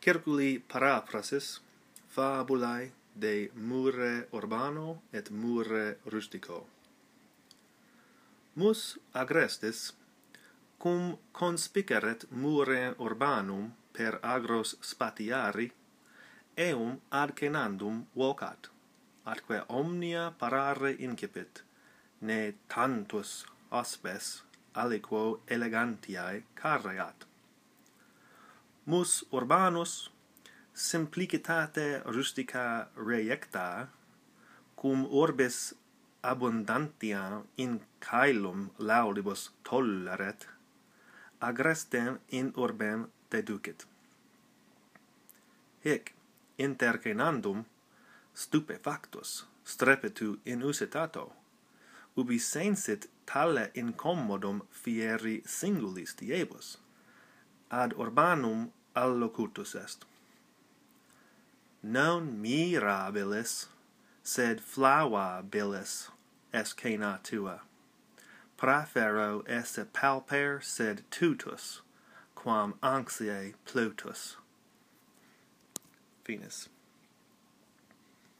Circuli paraphrasis fabulae de mure urbano et mure rustico. Mus agrestis cum conspiceret mure urbanum per agros spatiari eum ad cenandum vocat, atque omnia parare incipit, ne tantus hospes aliquo elegantiae carreat. Mus urbanus simplicitate rustica reiecta cum orbis abundantia in caelum laudibus tolleret, agrestem in urbem deducit. Hic intercenandum stupefactus strepitu in usitato, ubi sensit tale incommodum fieri singulis diebus, ad urbanum allocutus est. Non mirabilis, sed flawabilis est cena tua. Profero esse palper sed tutus, quam anxiae plutus. Finis.